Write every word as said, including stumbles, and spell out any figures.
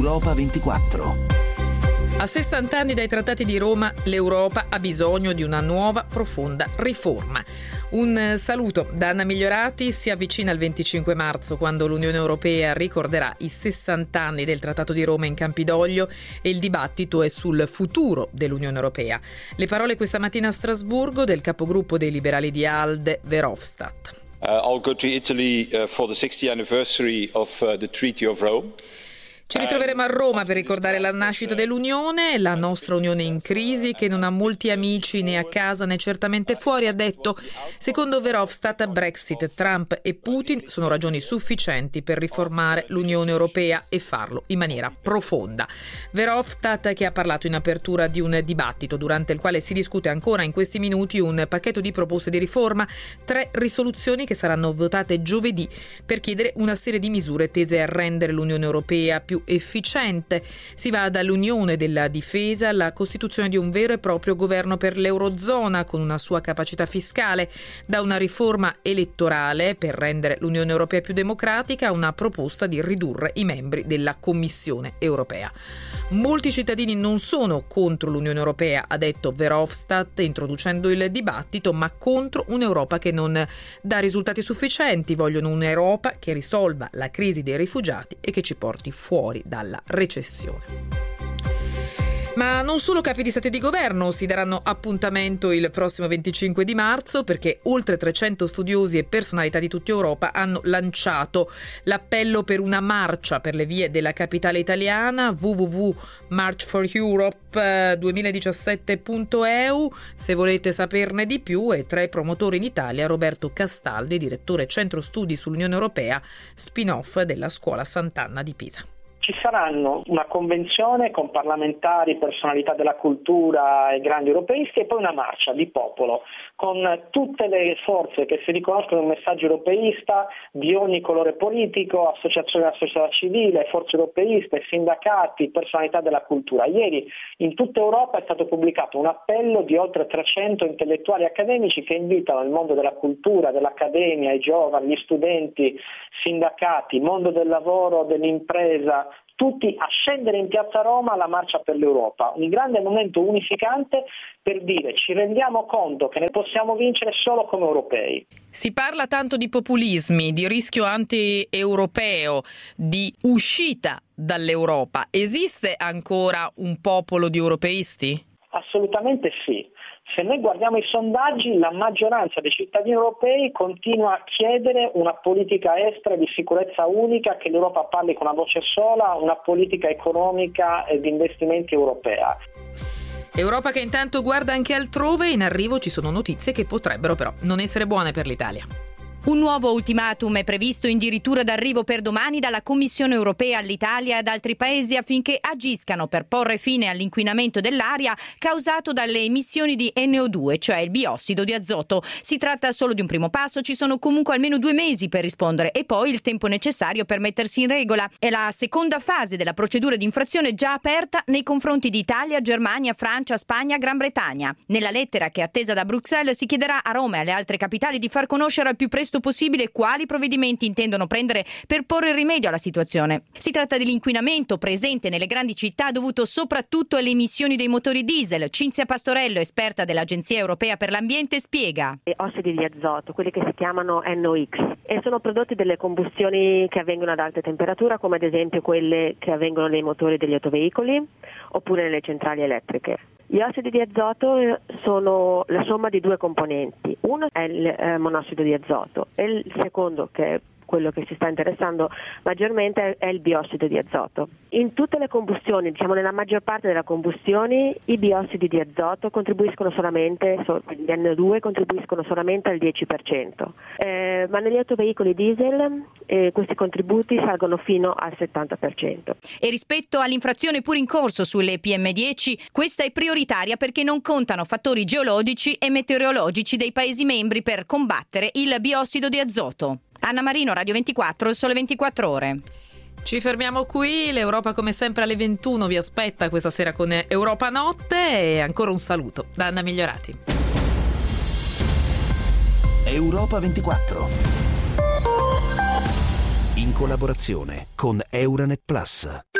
Europa ventiquattro. A sessanta anni dai Trattati di Roma, l'Europa ha bisogno di una nuova, profonda riforma. Un saluto da Anna Migliorati. Si avvicina il venticinque marzo, quando l'Unione Europea ricorderà i sessanta anni del Trattato di Roma in Campidoglio, e il dibattito è sul futuro dell'Unione Europea. Le parole questa mattina a Strasburgo del capogruppo dei liberali di ALDE, Verhofstadt. Uh, I'll go to Italy uh, for the sixtieth anniversary of uh, the Treaty of Rome. Ci ritroveremo a Roma per ricordare la nascita dell'Unione, la nostra Unione in crisi, che non ha molti amici né a casa né certamente fuori, ha detto. Secondo Verhofstadt, Brexit, Trump e Putin sono ragioni sufficienti per riformare l'Unione Europea e farlo in maniera profonda. Verhofstadt, che ha parlato in apertura di un dibattito durante il quale si discute ancora in questi minuti un pacchetto di proposte di riforma, tre risoluzioni che saranno votate giovedì per chiedere una serie di misure tese a rendere l'Unione Europea più efficiente. Si va dall'unione della difesa alla costituzione di un vero e proprio governo per l'Eurozona con una sua capacità fiscale, da una riforma elettorale per rendere l'Unione Europea più democratica a una proposta di ridurre i membri della Commissione Europea. Molti cittadini non sono contro l'Unione Europea, ha detto Verhofstadt introducendo il dibattito, ma contro un'Europa che non dà risultati sufficienti. Vogliono un'Europa che risolva la crisi dei rifugiati e che ci porti fuori dalla recessione. Ma non solo capi di Stato e di Governo si daranno appuntamento il prossimo venticinque di marzo, perché oltre trecento studiosi e personalità di tutta Europa hanno lanciato l'appello per una marcia per le vie della capitale italiana, w w w punto march for europe duemiladiciassette punto e u. Se volete saperne di più, e tra i promotori in Italia Roberto Castaldi, direttore Centro Studi sull'Unione Europea, spin-off della Scuola Sant'Anna di Pisa. Ci saranno una convenzione con parlamentari, personalità della cultura e grandi europeisti, e poi una marcia di popolo con tutte le forze che si riconoscono un messaggio europeista di ogni colore politico, associazioni della società civile, forze europeiste, sindacati, personalità della cultura. Ieri in tutta Europa è stato pubblicato un appello di oltre trecento intellettuali accademici che invitano il mondo della cultura, dell'accademia, i giovani, gli studenti, sindacati, mondo del lavoro, dell'impresa, tutti a scendere in piazza Roma alla marcia per l'Europa, un grande momento unificante per dire ci rendiamo conto che ne possiamo vincere solo come europei. Si parla tanto di populismi, di rischio anti-europeo, di uscita dall'Europa. Esiste ancora un popolo di europeisti? Assolutamente sì. Se noi guardiamo i sondaggi, la maggioranza dei cittadini europei continua a chiedere una politica estera di sicurezza unica, che l'Europa parli con una voce sola, una politica economica e di investimenti europea. Europa che intanto guarda anche altrove. In arrivo ci sono notizie che potrebbero però non essere buone per l'Italia. Un nuovo ultimatum è previsto in dirittura d'arrivo per domani dalla Commissione Europea all'Italia e ad altri paesi affinché agiscano per porre fine all'inquinamento dell'aria causato dalle emissioni di N O due, cioè il biossido di azoto. Si tratta solo di un primo passo, ci sono comunque almeno due mesi per rispondere e poi il tempo necessario per mettersi in regola. È la seconda fase della procedura di infrazione già aperta nei confronti di Italia, Germania, Francia, Spagna, Gran Bretagna. Nella lettera che è attesa da Bruxelles si chiederà a Roma e alle altre capitali di far conoscere al più presto possibile quali provvedimenti intendono prendere per porre rimedio alla situazione. Si tratta dell'inquinamento presente nelle grandi città dovuto soprattutto alle emissioni dei motori diesel. Cinzia Pastorello, esperta dell'Agenzia Europea per l'Ambiente, spiega. Ossidi di azoto, quelli che si chiamano N O X, e sono prodotti delle combustioni che avvengono ad alta temperatura, come ad esempio quelle che avvengono nei motori degli autoveicoli oppure nelle centrali elettriche. Gli ossidi di azoto sono la somma di due componenti. Uno è il eh, monossido di azoto e il secondo, che è quello che si sta interessando maggiormente, è il biossido di azoto. In tutte le combustioni, diciamo nella maggior parte delle combustioni, i biossidi di azoto contribuiscono solamente, gli N O due contribuiscono solamente al dieci per cento, eh, ma negli autoveicoli diesel eh, questi contributi salgono fino al settanta per cento. E rispetto all'infrazione pure in corso sulle P M dieci, questa è prioritaria perché non contano fattori geologici e meteorologici dei Paesi membri per combattere il biossido di azoto. Anna Marino, Radio ventiquattro, Il Sole ventiquattro Ore. Ci fermiamo qui. L'Europa come sempre alle ventuno vi aspetta questa sera con Europa Notte, e ancora un saluto da Anna Migliorati. Europa ventiquattro, in collaborazione con Euranet Plus.